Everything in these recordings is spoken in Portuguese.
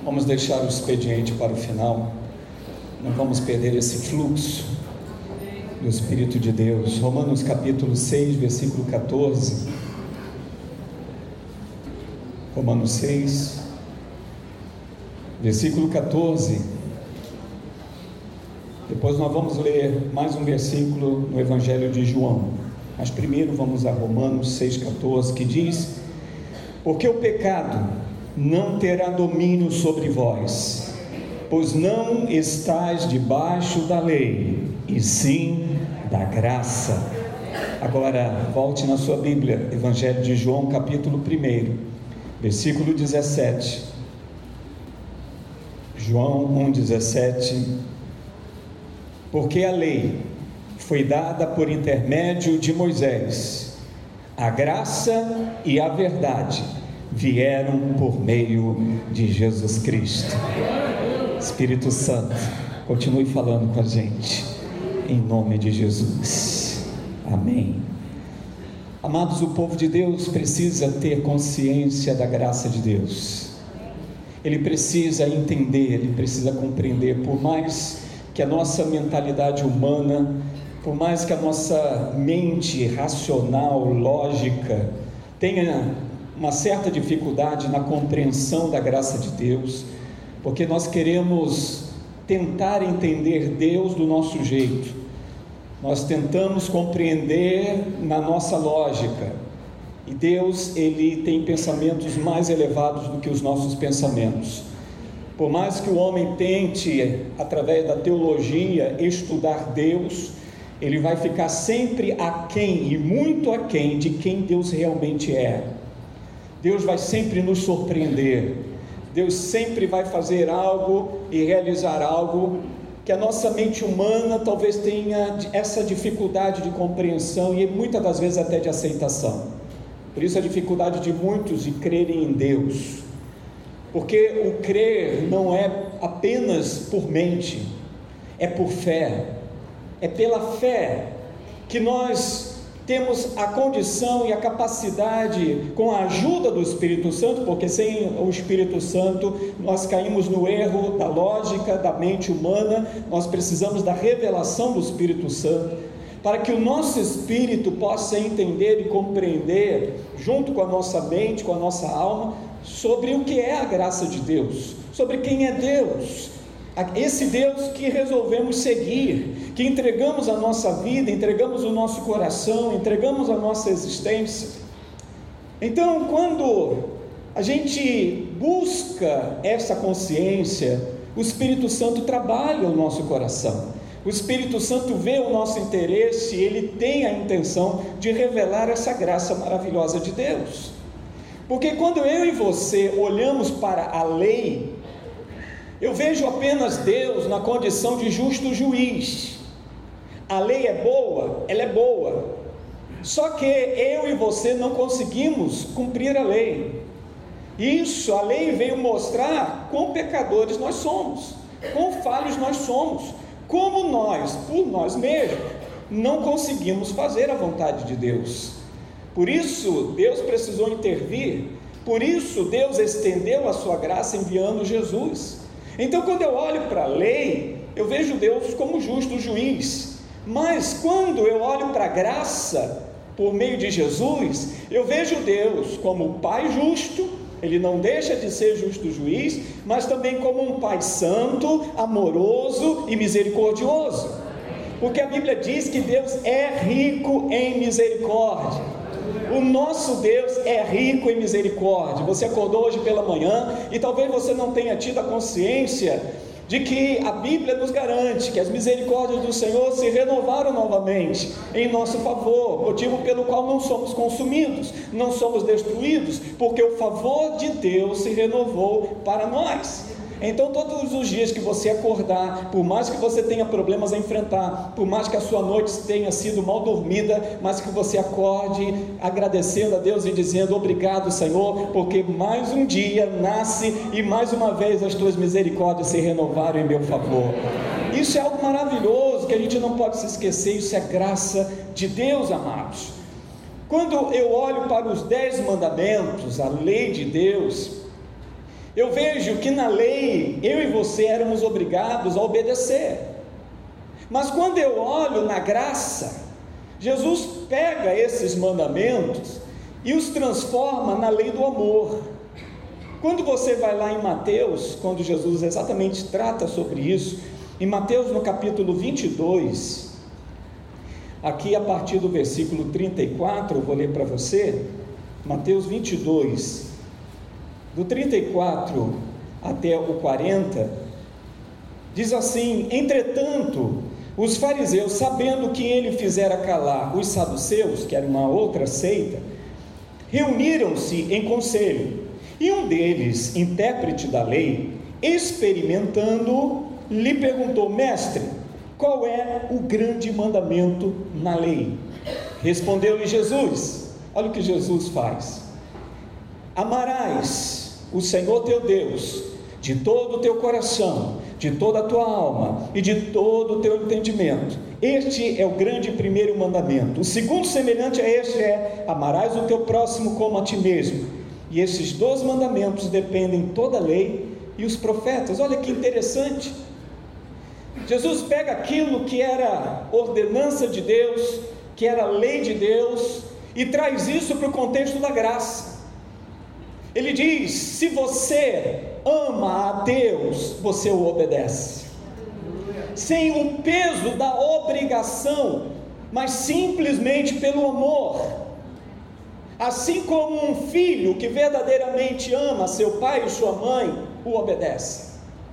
Vamos deixar o expediente para o final. Não vamos perder esse fluxo do Espírito de Deus. Romanos capítulo 6, versículo 14. Romanos 6, versículo 14. Depois nós vamos ler mais um versículo no Evangelho de João. Mas primeiro vamos a Romanos 6,14, que diz: porque o pecado não terá domínio sobre vós, pois não estáis debaixo da lei, e sim da graça. Agora volte na sua Bíblia, Evangelho de João capítulo 1, versículo 17. João 1,17. Porque a lei foi dada por intermédio de Moisés, a graça e a verdade vieram por meio de Jesus Cristo. Espírito Santo, continue falando com a gente, em nome de Jesus, amém. Amados, o povo de Deus precisa ter consciência da graça de Deus, ele precisa entender, ele precisa compreender. Por mais que a nossa mentalidade humana, por mais que a nossa mente racional, lógica, tenha uma certa dificuldade na compreensão da graça de Deus, porque nós queremos tentar entender Deus do nosso jeito, nós tentamos compreender na nossa lógica, e Deus, ele tem pensamentos mais elevados do que os nossos pensamentos. Por mais que o homem tente, através da teologia, estudar Deus, ele vai ficar sempre aquém, e muito aquém, de quem Deus realmente é. Deus vai sempre nos surpreender, Deus sempre vai fazer algo e realizar algo que a nossa mente humana talvez tenha essa dificuldade de compreensão e muitas das vezes até de aceitação. Por isso a dificuldade de muitos de crerem em Deus, porque o crer não é apenas por mente, é por fé, é pela fé que nós temos a condição e a capacidade, com a ajuda do Espírito Santo, porque sem o Espírito Santo nós caímos no erro da lógica, da mente humana. Nós precisamos da revelação do Espírito Santo, para que o nosso espírito possa entender e compreender, junto com a nossa mente, com a nossa alma, sobre o que é a graça de Deus, sobre quem é Deus, esse Deus que resolvemos seguir, que entregamos a nossa vida, entregamos o nosso coração, entregamos a nossa existência. Então, quando a gente busca essa consciência, o Espírito Santo trabalha o nosso coração, o Espírito Santo vê o nosso interesse, ele tem a intenção de revelar essa graça maravilhosa de Deus. Porque quando eu e você olhamos para a lei, eu vejo apenas Deus na condição de justo juiz. A lei é boa? Ela é boa. Só que eu e você não conseguimos cumprir a lei. Isso, a lei veio mostrar quão pecadores nós somos, quão falhos nós somos, como nós, por nós mesmos, não conseguimos fazer a vontade de Deus. Por isso Deus precisou intervir, por isso Deus estendeu a sua graça enviando Jesus. Então, quando eu olho para a lei, eu vejo Deus como justo juiz, mas quando eu olho para a graça, por meio de Jesus, eu vejo Deus como Pai justo, ele não deixa de ser justo juiz, mas também como um Pai santo, amoroso e misericordioso, porque a Bíblia diz que Deus é rico em misericórdia. O nosso Deus é rico em misericórdia. Você acordou hoje pela manhã e talvez você não tenha tido a consciência de que a Bíblia nos garante que as misericórdias do Senhor se renovaram novamente em nosso favor, motivo pelo qual não somos consumidos, não somos destruídos, porque o favor de Deus se renovou para nós. Então, todos os dias que você acordar, por mais que você tenha problemas a enfrentar, por mais que a sua noite tenha sido mal dormida, mas que você acorde agradecendo a Deus e dizendo: obrigado, Senhor, porque mais um dia nasce e mais uma vez as tuas misericórdias se renovaram em meu favor. Isso é algo maravilhoso que a gente não pode se esquecer. Isso é graça de Deus, amados. Quando eu olho para os 10 mandamentos, a lei de Deus, Eu vejo que na lei, eu e você éramos obrigados a obedecer. Mas quando eu olho na graça, Jesus pega esses mandamentos e os transforma na lei do amor. Quando você vai lá em Mateus, quando Jesus exatamente trata sobre isso, em Mateus no capítulo 22, aqui a partir do versículo 34, eu vou ler para você, Mateus 22, do 34 até o 40, diz assim: entretanto, os fariseus, sabendo que ele fizera calar os saduceus, que era uma outra seita, reuniram-se em conselho, e um deles, intérprete da lei, experimentando, lhe perguntou: mestre, qual é o grande mandamento na lei? Respondeu-lhe Jesus, olha o que Jesus faz: amarás o Senhor teu Deus de todo o teu coração, de toda a tua alma e de todo o teu entendimento. Este é o grande primeiro mandamento. O segundo semelhante a este é: amarás o teu próximo como a ti mesmo. E esses 2 mandamentos dependem toda a lei e os profetas. Olha que interessante. Jesus pega aquilo que era ordenança de Deus, que era lei de Deus, e traz isso para o contexto da graça. Ele diz: se você ama a Deus, você o obedece, sem o peso da obrigação, mas simplesmente pelo amor. Assim como um filho que verdadeiramente ama seu pai e sua mãe, o obedece.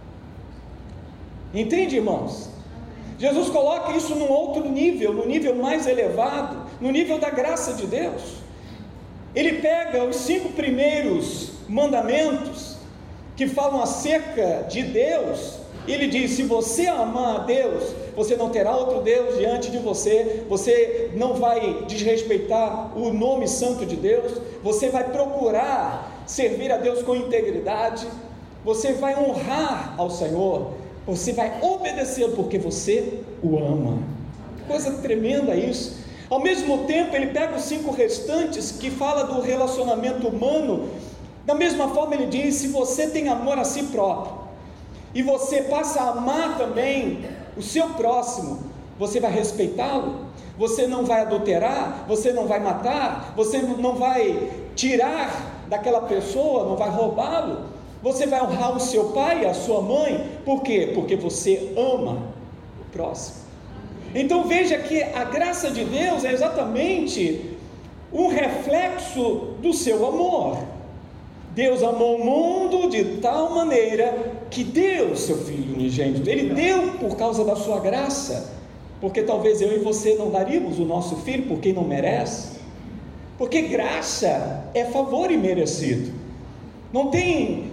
Entende, irmãos? Jesus coloca isso num outro nível, no nível mais elevado, no nível da graça de Deus. Ele pega os 5 primeiros mandamentos que falam acerca de Deus, e ele diz: se você amar a Deus, você não terá outro Deus diante de você, você não vai desrespeitar o nome santo de Deus, você vai procurar servir a Deus com integridade, você vai honrar ao Senhor, você vai obedecer porque você o ama. Coisa tremenda isso. Ao mesmo tempo, ele pega os 5 restantes que fala do relacionamento humano. Da mesma forma, ele diz: se você tem amor a si próprio e você passa a amar também o seu próximo, você vai respeitá-lo, você não vai adulterar, você não vai matar, você não vai tirar daquela pessoa, não vai roubá-lo, você vai honrar o seu pai e a sua mãe. Por quê? Porque você ama o próximo. Então veja que a graça de Deus é exatamente um reflexo do seu amor. Deus amou o mundo de tal maneira que deu o seu Filho unigênito. Ele deu por causa da sua graça, porque talvez eu e você não daríamos o nosso filho por quem não merece, porque graça é favor imerecido. Não tem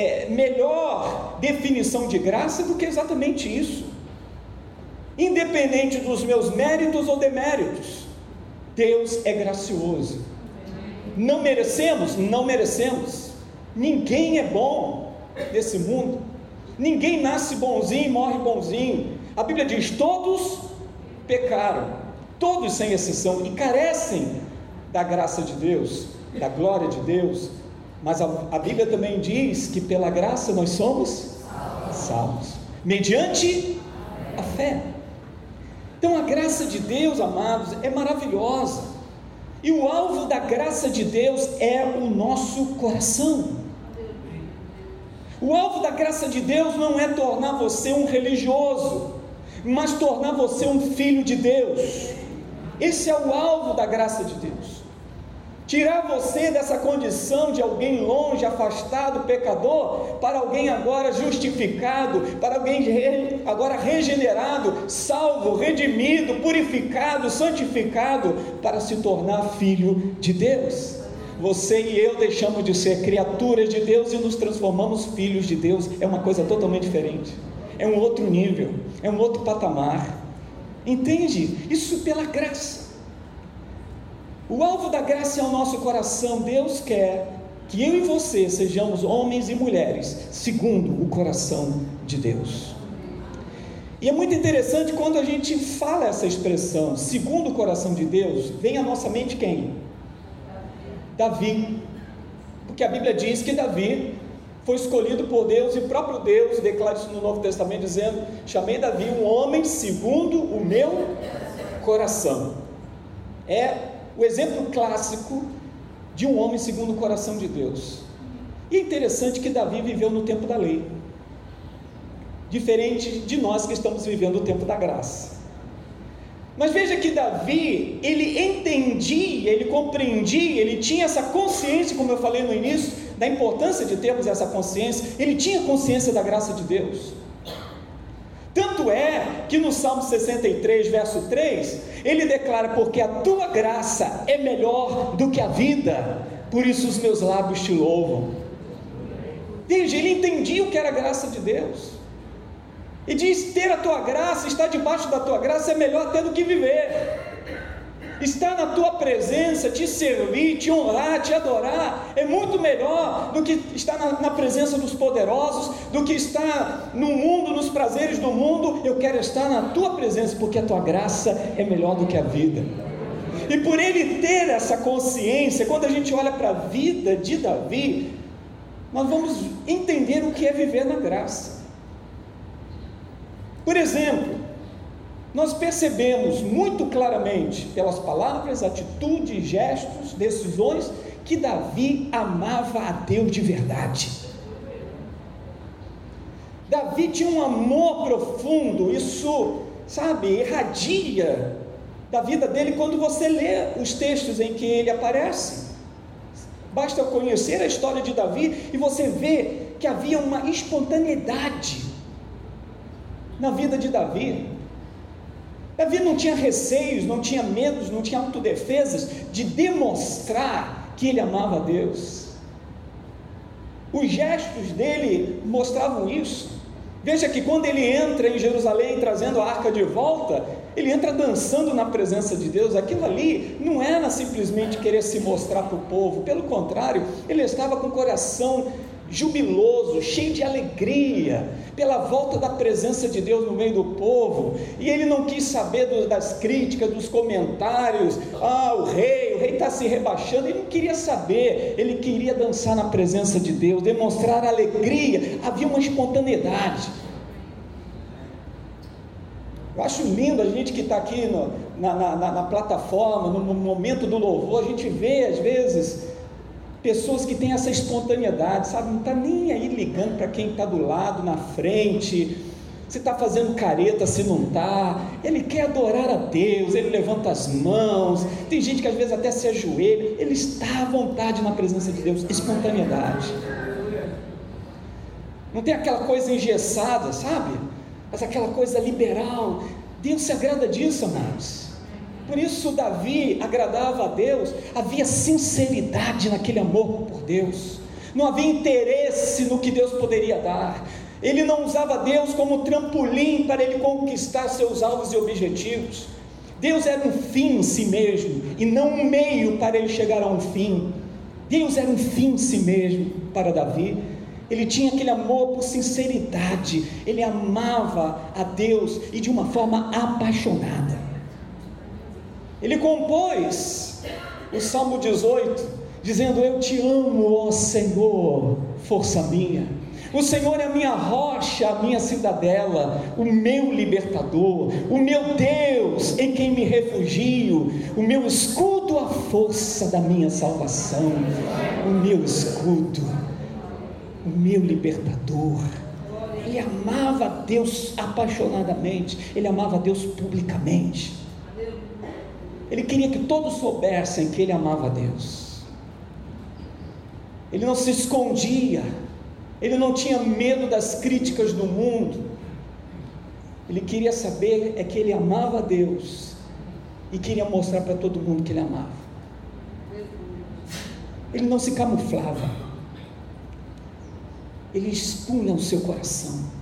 melhor definição de graça do que exatamente isso. Independente dos meus méritos ou deméritos, Deus é gracioso. Não merecemos? Não merecemos. Ninguém é bom nesse mundo. Ninguém nasce bonzinho e morre bonzinho. A Bíblia diz: todos pecaram, todos sem exceção, e carecem da graça de Deus, da glória de Deus. Mas a Bíblia também diz que pela graça nós somos salvos, mediante a fé. Então a graça de Deus, amados, é maravilhosa, e o alvo da graça de Deus é o nosso coração. O alvo da graça de Deus não é tornar você um religioso, mas tornar você um filho de Deus. Esse é o alvo da graça de Deus. Tirar você dessa condição de alguém longe, afastado, pecador, para alguém agora justificado, para alguém agora regenerado, salvo, redimido, purificado, santificado, para se tornar filho de Deus. Você e eu deixamos de ser criaturas de Deus e nos transformamos filhos de Deus. É uma coisa totalmente diferente, é um outro nível, é um outro patamar. Entende? Isso pela graça. O alvo da graça é o nosso coração. Deus quer que eu e você sejamos homens e mulheres segundo o coração de Deus. E é muito interessante quando a gente fala essa expressão, segundo o coração de Deus, vem à nossa mente quem? Davi. Porque a Bíblia diz que Davi foi escolhido por Deus, e o próprio Deus declara isso no Novo Testamento, dizendo: chamei Davi um homem segundo o meu coração. É o exemplo clássico de um homem segundo o coração de Deus. E é interessante que Davi viveu no tempo da lei, diferente de nós que estamos vivendo o tempo da graça. Mas veja que Davi, ele entendia, ele compreendia, ele tinha essa consciência, como eu falei no início, da importância de termos essa consciência. Ele tinha consciência da graça de Deus. Tanto é que no Salmo 63, verso 3, ele declara: porque a tua graça é melhor do que a vida, por isso os meus lábios te louvam. Veja, ele entendia o que era a graça de Deus. E diz: ter a tua graça, estar debaixo da tua graça é melhor até do que viver. Estar na tua presença, te servir, te honrar, te adorar, é muito melhor do que estar na presença dos poderosos, do que estar no mundo, nos prazeres do mundo. Eu quero estar na tua presença, porque a tua graça é melhor do que a vida. E por ele ter essa consciência, quando a gente olha para a vida de Davi, nós vamos entender o que é viver na graça. Por exemplo, nós percebemos muito claramente, pelas palavras, atitudes, gestos, decisões, que Davi amava a Deus de verdade. Davi tinha um amor profundo, isso, irradia da vida dele quando você lê os textos em que ele aparece. Basta conhecer a história de Davi e você vê que havia uma espontaneidade na vida de Davi. Davi não tinha receios, não tinha medos, não tinha autodefesas de demonstrar que ele amava a Deus. Os gestos dele mostravam isso. Veja que quando ele entra em Jerusalém trazendo a arca de volta, ele entra dançando na presença de Deus. Aquilo ali não era simplesmente querer se mostrar para o povo, pelo contrário, ele estava com o coração jubiloso, cheio de alegria, pela volta da presença de Deus no meio do povo. E ele não quis saber das críticas, dos comentários: o rei está se rebaixando. Ele não queria saber, ele queria dançar na presença de Deus, demonstrar alegria. Havia uma espontaneidade. Eu acho lindo a gente que está aqui na plataforma, no momento do louvor, a gente vê às vezes pessoas que têm essa espontaneidade, não está nem aí ligando para quem está do lado, na frente, se está fazendo careta, se não está. Ele quer adorar a Deus, ele levanta as mãos. Tem gente que às vezes até se ajoelha, ele está à vontade na presença de Deus. Espontaneidade. Não tem aquela coisa engessada, mas aquela coisa liberal. Deus se agrada disso, amados. Por isso Davi agradava a Deus. Havia sinceridade naquele amor por Deus, não havia interesse no que Deus poderia dar. Ele não usava Deus como trampolim para ele conquistar seus alvos e objetivos. Deus era um fim em si mesmo, e não um meio para ele chegar a um fim. Deus era um fim em si mesmo para Davi. Ele tinha aquele amor por sinceridade, ele amava a Deus e de uma forma apaixonada. Ele compôs o Salmo 18, dizendo: eu te amo, ó Senhor, força minha. O Senhor é a minha rocha, a minha cidadela, o meu libertador, o meu Deus em quem me refugio, o meu escudo, a força da minha salvação, o meu escudo, o meu libertador. Ele amava a Deus apaixonadamente, ele amava a Deus publicamente. Ele queria que todos soubessem que ele amava a Deus. Ele não se escondia, ele não tinha medo das críticas do mundo. Ele queria saber que ele amava a Deus e queria mostrar para todo mundo que ele amava. Ele não se camuflava, ele expunha o seu coração.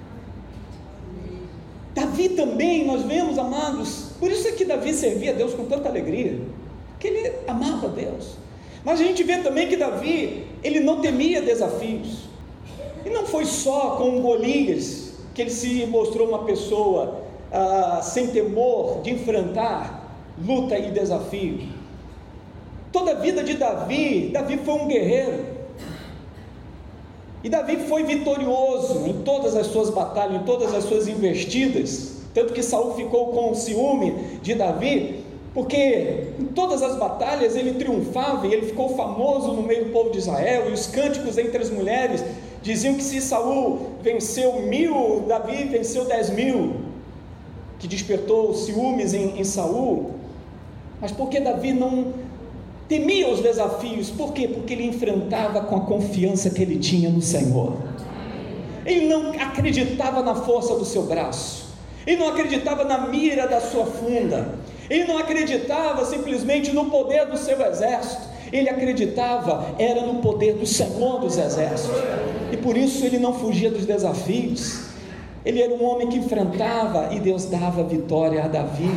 Davi também, nós vemos, amados, por isso é que Davi servia a Deus com tanta alegria, porque ele amava a Deus. Mas a gente vê também que Davi, ele não temia desafios. E não foi só com Golias que ele se mostrou uma pessoa sem temor de enfrentar luta e desafio. Toda a vida de Davi foi um guerreiro. E Davi foi vitorioso em todas as suas batalhas, em todas as suas investidas, tanto que Saul ficou com ciúme de Davi, porque em todas as batalhas ele triunfava e ele ficou famoso no meio do povo de Israel, e os cânticos entre as mulheres diziam que se Saul venceu 1000, Davi venceu 10.000, que despertou ciúmes em Saul. Mas por que Davi não temia os desafios? Por quê? Porque ele enfrentava com a confiança que ele tinha no Senhor. Ele não acreditava na força do seu braço, ele não acreditava na mira da sua funda, ele não acreditava simplesmente no poder do seu exército, ele acreditava era no poder do Senhor dos exércitos, e por isso ele não fugia dos desafios. Ele era um homem que enfrentava, e Deus dava vitória a Davi.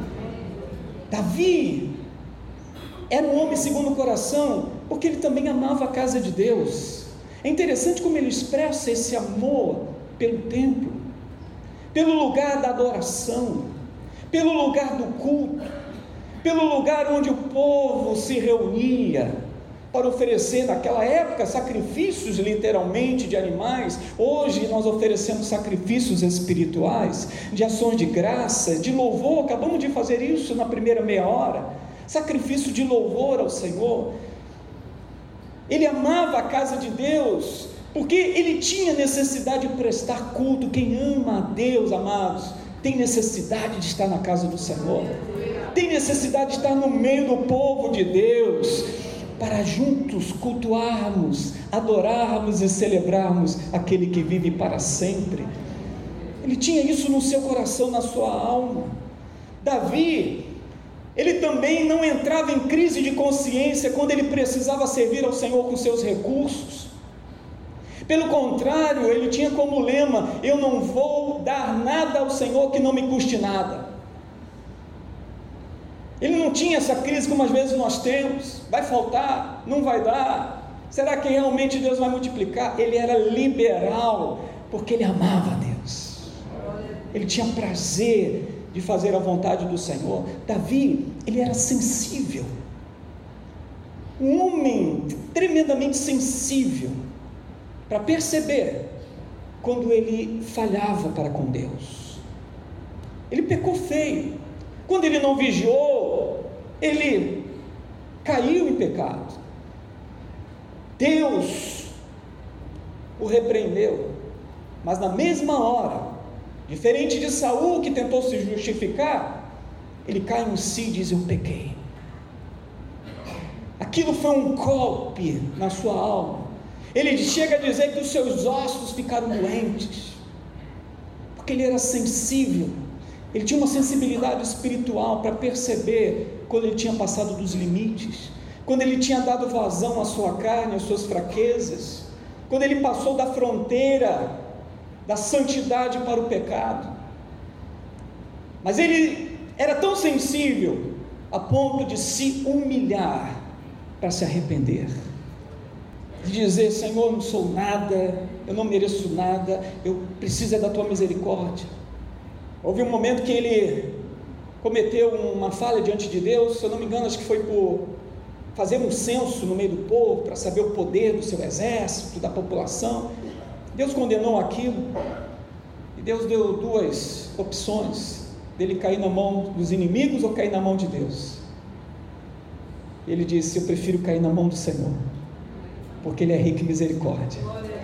Davi era um homem segundo o coração, porque ele também amava a casa de Deus. É interessante como ele expressa esse amor pelo templo, pelo lugar da adoração, pelo lugar do culto, pelo lugar onde o povo se reunia para oferecer naquela época sacrifícios literalmente de animais. Hoje nós oferecemos sacrifícios espirituais, de ações de graça, de louvor. Acabamos de fazer isso na primeira meia hora, sacrifício de louvor ao Senhor. Ele amava a casa de Deus, porque ele tinha necessidade de prestar culto. Quem ama a Deus, amados, tem necessidade de estar na casa do Senhor, tem necessidade de estar no meio do povo de Deus, para juntos cultuarmos, adorarmos e celebrarmos aquele que vive para sempre. Ele tinha isso no seu coração, na sua alma. Davi, ele também não entrava em crise de consciência quando ele precisava servir ao Senhor com seus recursos. Pelo contrário, ele tinha como lema: eu não vou dar nada ao Senhor que não me custe nada. Ele não tinha essa crise como às vezes nós temos: vai faltar, não vai dar, será que realmente Deus vai multiplicar? Ele era liberal, porque ele amava a Deus, ele tinha prazer de fazer a vontade do Senhor. Davi, ele era sensível, um homem tremendamente sensível, para perceber quando ele falhava para com Deus. Ele pecou feio, quando ele não vigiou, ele caiu em pecado. Deus o repreendeu, mas na mesma hora, diferente de Saul, que tentou se justificar, ele cai em si e diz: eu pequei. Aquilo foi um golpe na sua alma. Ele chega a dizer que os seus ossos ficaram doentes, porque ele era sensível, ele tinha uma sensibilidade espiritual para perceber quando ele tinha passado dos limites, quando ele tinha dado vazão à sua carne, às suas fraquezas, quando ele passou da fronteira da santidade para o pecado. Mas ele era tão sensível a ponto de se humilhar para se arrepender, de dizer: Senhor, eu não sou nada, eu não mereço nada, eu preciso da tua misericórdia. Houve um momento que ele cometeu uma falha diante de Deus, se eu não me engano, acho que foi por fazer um censo no meio do povo, para saber o poder do seu exército, da população. Deus condenou aquilo, e Deus deu duas opções: dele cair na mão dos inimigos ou cair na mão de Deus. Ele disse: eu prefiro cair na mão do Senhor, porque Ele é rico em misericórdia.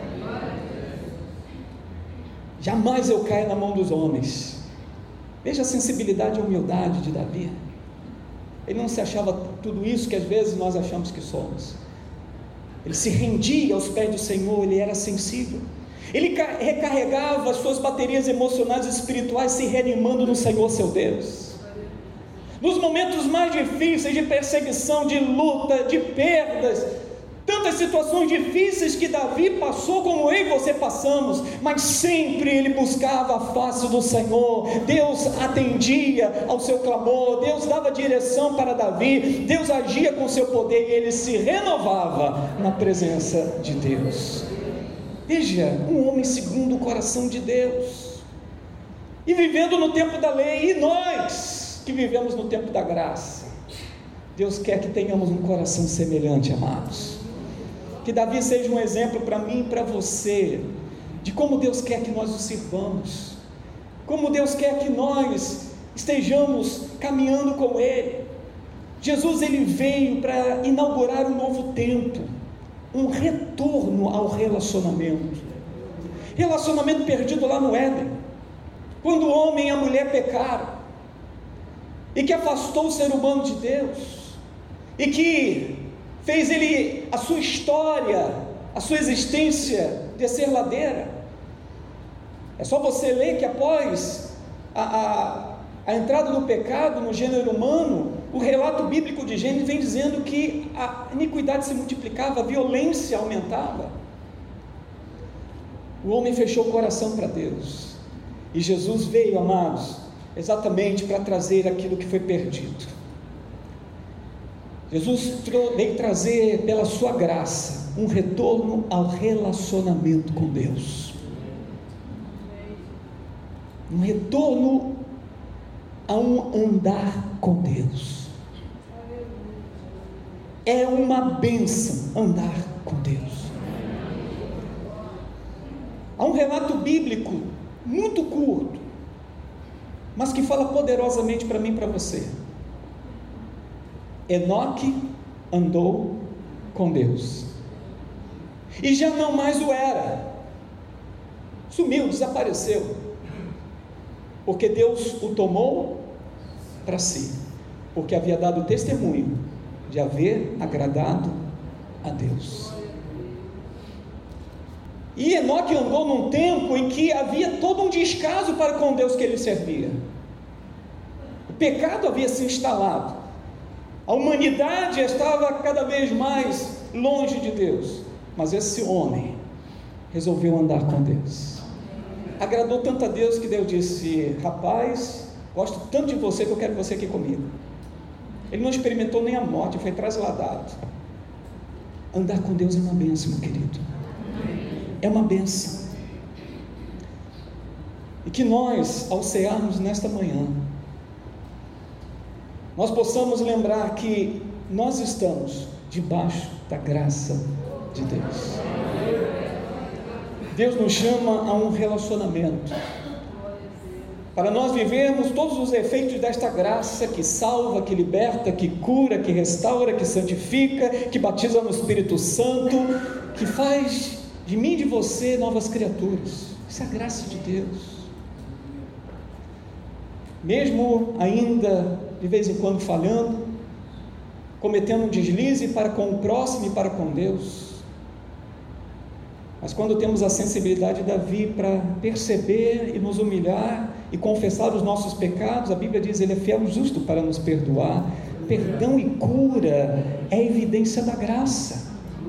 Jamais eu caio na mão dos homens. Veja a sensibilidade e a humildade de Davi. Ele não se achava tudo isso que às vezes nós achamos que somos. Ele se rendia aos pés do Senhor, ele era sensível. Ele recarregava as suas baterias emocionais e espirituais, se reanimando no Senhor seu Deus. Nos momentos mais difíceis de perseguição, de luta, de perdas, tantas situações difíceis que Davi passou, como eu e você passamos, mas sempre ele buscava a face do Senhor. Deus atendia ao seu clamor, Deus dava direção para Davi, Deus agia com seu poder e ele se renovava na presença de Deus. Veja, um homem segundo o coração de Deus, e vivendo no tempo da lei. E nós que vivemos no tempo da graça, Deus quer que tenhamos um coração semelhante, amados. que Davi seja um exemplo para mim e para você, de como Deus quer que nós o sirvamos, como Deus quer que nós estejamos caminhando com Ele. Jesus, Ele veio para inaugurar um novo tempo, um retorno ao relacionamento perdido lá no Éden, quando o homem e a mulher pecaram, e que afastou o ser humano de Deus, e que fez ele, a sua história, a sua existência descer ladeira. É só você ler que após a entrada do pecado no gênero humano, o relato bíblico de Gênesis vem dizendo que a iniquidade se multiplicava, a violência aumentava. O homem fechou o coração para Deus, e Jesus veio, amados, exatamente para trazer aquilo que foi perdido. Jesus veio trazer, pela sua graça, um retorno ao relacionamento com Deus, um retorno a um andar com Deus. É uma bênção andar com Deus. Há um relato bíblico muito curto, mas que fala poderosamente para mim e para você. Enoque andou com Deus, e já não mais o era, sumiu, desapareceu, porque Deus o tomou para si, porque havia dado testemunho de haver agradado a Deus. E Enoque andou num tempo em que havia todo um descaso para com Deus que ele servia. O pecado havia se instalado, a humanidade estava cada vez mais longe de Deus, mas esse homem resolveu andar com Deus. Agradou tanto a Deus que Deus disse: rapaz, gosto tanto de você que eu quero você aqui comigo. Ele não experimentou nem a morte, foi trasladado. Andar com Deus é uma bênção, meu querido, é uma bênção. E que nós, ao cearmos nesta manhã, nós possamos lembrar que nós estamos debaixo da graça de Deus. Deus nos chama a um relacionamento, para nós vivermos todos os efeitos desta graça que salva, que liberta, que cura, que restaura, que santifica, que batiza no Espírito Santo, que faz de mim e de você novas criaturas. Isso é a graça de Deus. Mesmo ainda de vez em quando falhando, cometendo um deslize para com o próximo e para com Deus, mas quando temos a sensibilidade de Davi para perceber e nos humilhar e confessar os nossos pecados, a Bíblia diz: Ele é fiel e justo para nos perdoar. Perdão e cura é evidência da graça.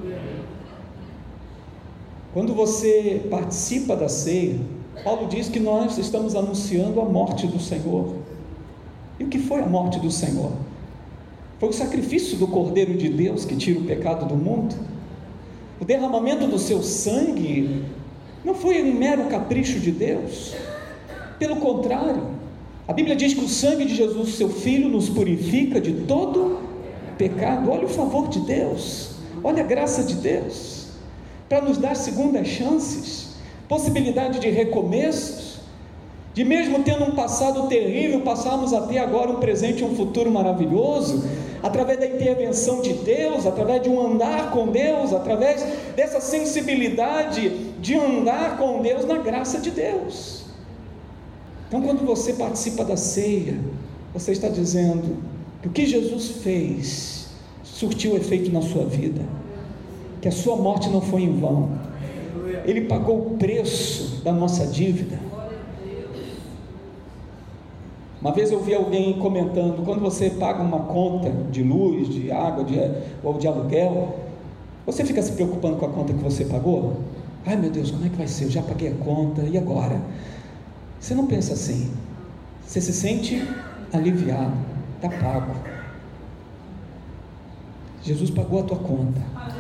Quando você participa da ceia, Paulo diz que nós estamos anunciando a morte do Senhor. E o que foi a morte do Senhor? Foi o sacrifício do Cordeiro de Deus que tira o pecado do mundo. O derramamento do seu sangue não foi um mero capricho de Deus, pelo contrário, a Bíblia diz que o sangue de Jesus, seu Filho, nos purifica de todo pecado. Olha o favor de Deus, olha a graça de Deus, para nos dar segundas chances, possibilidade de recomeços, de mesmo tendo um passado terrível, passarmos a ter agora um presente e um futuro maravilhoso, através da intervenção de Deus, através de um andar com Deus, através dessa sensibilidade de andar com Deus na graça de Deus. Então, quando você participa da ceia, você está dizendo que o que Jesus fez surtiu efeito na sua vida, que a sua morte não foi em vão, Ele pagou o preço da nossa dívida. Uma vez eu vi alguém comentando: quando você paga uma conta de luz, de água, ou de aluguel, você fica se preocupando com a conta que você pagou? Ai meu Deus, como é que vai ser? Eu já paguei a conta, e agora? Você não pensa assim, você se sente aliviado, está pago. Jesus pagou a tua conta.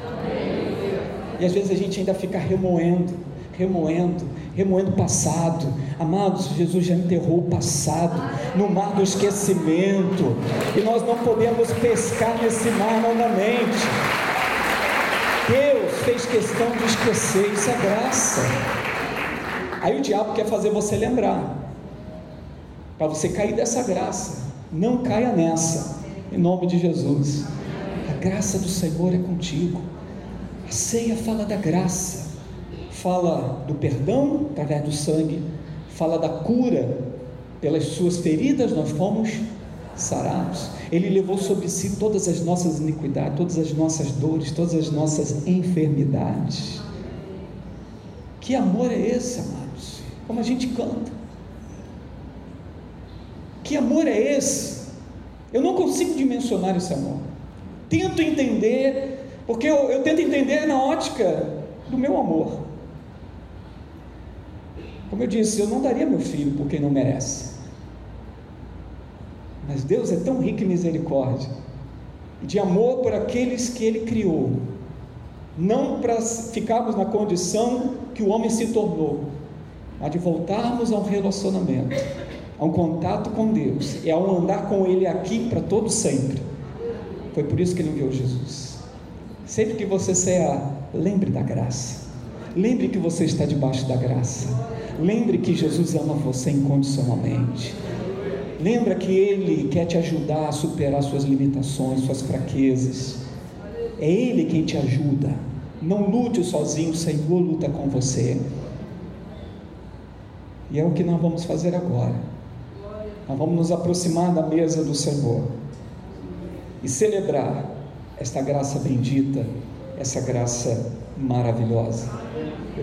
E às vezes a gente ainda fica remoendo o passado. Amados, Jesus já enterrou o passado no mar do esquecimento, e nós não podemos pescar nesse mar novamente. Deus fez questão de esquecer, isso é graça. Aí o diabo quer fazer você lembrar, para você cair dessa graça. Não caia nessa, em nome de Jesus. A graça do Senhor é contigo. A ceia fala da graça, fala do perdão através do sangue, fala da cura, pelas suas feridas nós fomos sarados. Ele levou sobre si todas as nossas iniquidades, todas as nossas dores, todas as nossas enfermidades. Que amor é esse, amados? Como a gente canta, que amor é esse? Eu não consigo dimensionar esse amor. Tento entender, porque eu tento entender na ótica do meu amor. Como eu disse, eu não daria meu filho por quem não merece, mas Deus é tão rico em misericórdia e de amor por aqueles que Ele criou, não para ficarmos na condição que o homem se tornou, mas de voltarmos a um relacionamento, a um contato com Deus, e a um andar com Ele aqui para todo sempre. Foi por isso que Ele enviou Jesus. Sempre que você cear, lembre da graça, lembre que você está debaixo da graça, lembre que Jesus ama você incondicionalmente, lembra que Ele quer te ajudar a superar suas limitações, suas fraquezas. É Ele quem te ajuda. Não lute sozinho, o Senhor luta com você. E é o que nós vamos fazer agora. Nós vamos nos aproximar da mesa do Senhor e celebrar esta graça bendita, essa graça maravilhosa.